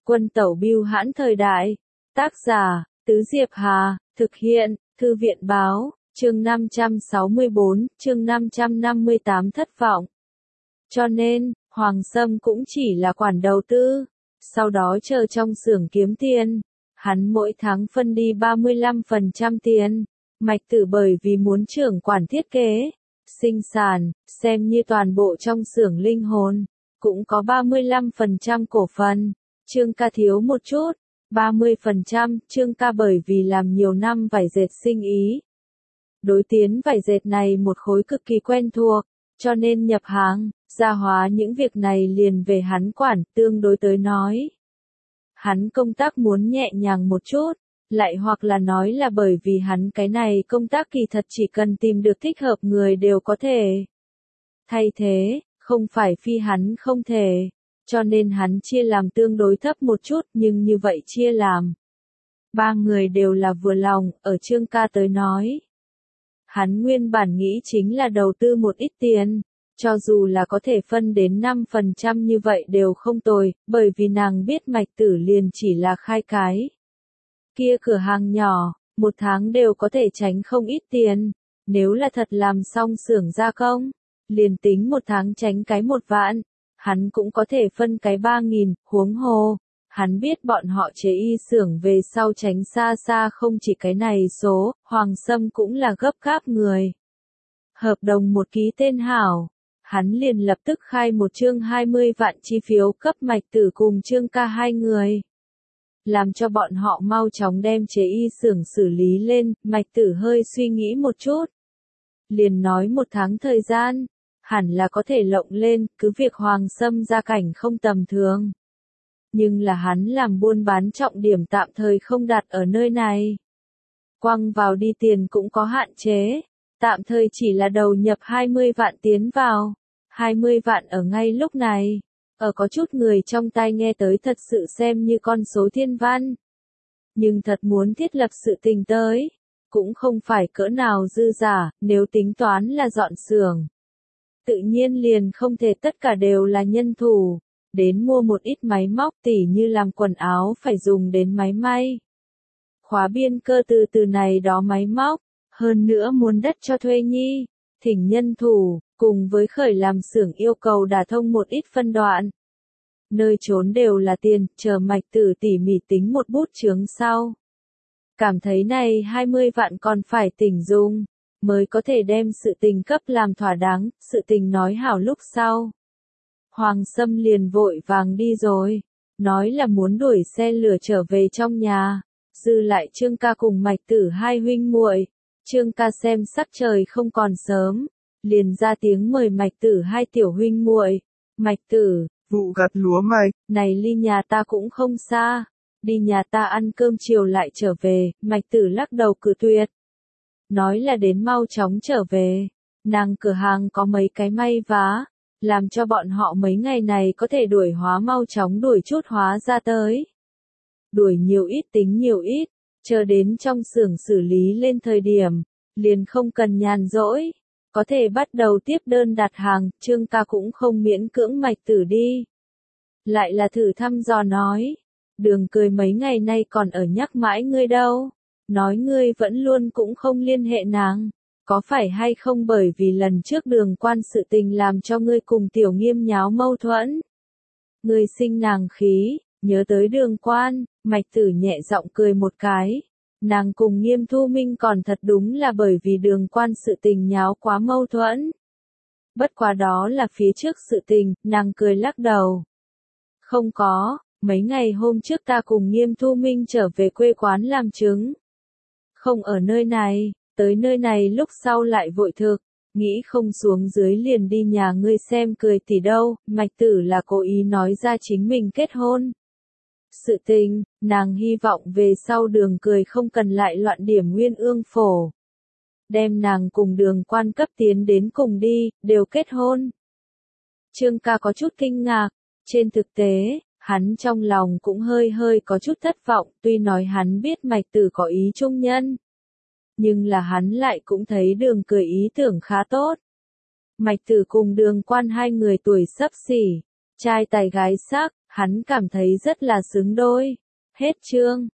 Quân tẩu bưu hãn thời đại. Tác giả, Tứ Diệp Hà, thực hiện, Thư viện báo, chương 564, chương 558 thất vọng. Cho nên, Hoàng Sâm cũng chỉ là quản đầu tư, sau đó chờ trong xưởng kiếm tiền. Hắn mỗi tháng phân đi 35% tiền. Mạch Tử bởi vì muốn trưởng quản thiết kế, sinh sản, xem như toàn bộ trong xưởng linh hồn, cũng có 35% cổ phần. Trương Ca thiếu một chút, 30%. Trương Ca bởi vì làm nhiều năm vải dệt sinh ý, đối tiến vải dệt này một khối cực kỳ quen thuộc, cho nên nhập hàng, gia hóa những việc này liền về hắn quản. Tương đối tới nói, hắn công tác muốn nhẹ nhàng một chút, lại hoặc là nói là bởi vì hắn cái này công tác kỳ thật chỉ cần tìm được thích hợp người đều có thể thay thế, không phải phi hắn không thể, cho nên hắn chia làm tương đối thấp một chút, nhưng như vậy chia làm, ba người đều là vừa lòng. Ở Trương Ca tới nói, hắn nguyên bản nghĩ chính là đầu tư một ít tiền, cho dù là có thể phân đến 5% như vậy đều không tồi, bởi vì nàng biết Mạch Tử liền chỉ là khai cái kia cửa hàng nhỏ, một tháng đều có thể tránh không ít tiền. Nếu là thật làm xong xưởng gia công, liền tính một tháng tránh cái 1 vạn, hắn cũng có thể phân cái 3.000, huống hồ. Hắn biết bọn họ chế y xưởng về sau tránh xa xa không chỉ cái này số, Hoàng Sâm cũng là gấp gáp người. Hợp đồng một ký tên hảo, hắn liền lập tức khai một chương 20 vạn chi phiếu cấp Mạch Tử cùng Trương Ca hai người, làm cho bọn họ mau chóng đem chế y xưởng xử lý lên. Mạch Tử hơi suy nghĩ một chút, liền nói 1 tháng thời gian, hẳn là có thể lộng lên, cứ việc Hoàng Sâm gia cảnh không tầm thường. Nhưng là hắn làm buôn bán trọng điểm tạm thời không đặt ở nơi này. Quăng vào đi tiền cũng có hạn chế, tạm thời chỉ là đầu nhập 20 vạn tiến vào. 20 vạn ở ngay lúc này, ở có chút người trong tai nghe tới thật sự xem như con số thiên văn. Nhưng thật muốn thiết lập sự tình tới, cũng không phải cỡ nào dư giả. Nếu tính toán là dọn xưởng, tự nhiên liền không thể tất cả đều là nhân thủ, đến mua một ít máy móc tỉ như làm quần áo phải dùng đến máy may, khóa biên cơ từ này đó máy móc, hơn nữa muốn đất cho thuê nhi, thỉnh nhân thủ, cùng với khởi làm xưởng yêu cầu đả thông một ít phân đoạn. Nơi trốn đều là tiền, chờ Mạch Tử tỉ mỉ tính một bút chướng sau. Cảm thấy này 20 vạn còn phải tỉnh dùng, mới có thể đem sự tình cấp làm thỏa đáng. Sự tình nói hảo lúc sau, Hoàng Sâm liền vội vàng đi rồi, nói là muốn đuổi xe lửa trở về trong nhà, dư lại Trương Ca cùng Mạch Tử hai huynh muội. Trương Ca xem sắc trời không còn sớm, liền ra tiếng mời Mạch Tử hai tiểu huynh muội. Mạch Tử, vụ gặt lúa mạch, này ly nhà ta cũng không xa, đi nhà ta ăn cơm chiều lại trở về. Mạch Tử lắc đầu cự tuyệt, nói là đến mau chóng trở về, nàng cửa hàng có mấy cái may vá, làm cho bọn họ mấy ngày này có thể đuổi hóa mau chóng đuổi chút hóa ra tới. Đuổi nhiều ít tính nhiều ít, chờ đến trong xưởng xử lý lên thời điểm, liền không cần nhàn rỗi, có thể bắt đầu tiếp đơn đặt hàng. Trương Ca cũng không miễn cưỡng Mạch Tử đi. Lại là thử thăm dò nói, Đường Cười mấy ngày nay còn ở nhắc mãi ngươi đâu, nói ngươi vẫn luôn cũng không liên hệ nàng, có phải hay không bởi vì lần trước Đường Quan sự tình làm cho ngươi cùng Tiểu Nghiêm nháo mâu thuẫn? Ngươi sinh nàng khí, nhớ tới Đường Quan. Mạch Tử nhẹ giọng cười một cái, nàng cùng Nghiêm Thu Minh còn thật đúng là bởi vì Đường Quan sự tình nháo quá mâu thuẫn. Bất quá đó là phía trước sự tình. Nàng cười lắc đầu, không có, mấy ngày hôm trước ta cùng Nghiêm Thu Minh trở về quê quán làm chứng, không ở nơi này, tới nơi này lúc sau lại vội thực, nghĩ không xuống dưới liền đi nhà ngươi xem Cười tỷ đâu. Mạch Tử là cố ý nói ra chính mình kết hôn sự tình, nàng hy vọng về sau Đường Cười không cần lại loạn điểm Nguyên Ương phổ, đem nàng cùng Đường Quan cấp tiến đến cùng đi, đều kết hôn. Trương Ca có chút kinh ngạc, trên thực tế, hắn trong lòng cũng hơi có chút thất vọng. Tuy nói hắn biết Mạch Tử có ý trung nhân, nhưng là hắn lại cũng thấy Đường Cười ý tưởng khá tốt. Mạch Tử cùng Đường Quan hai người tuổi xấp xỉ, trai tài gái sắc, hắn cảm thấy rất là xứng đôi. Hết chương.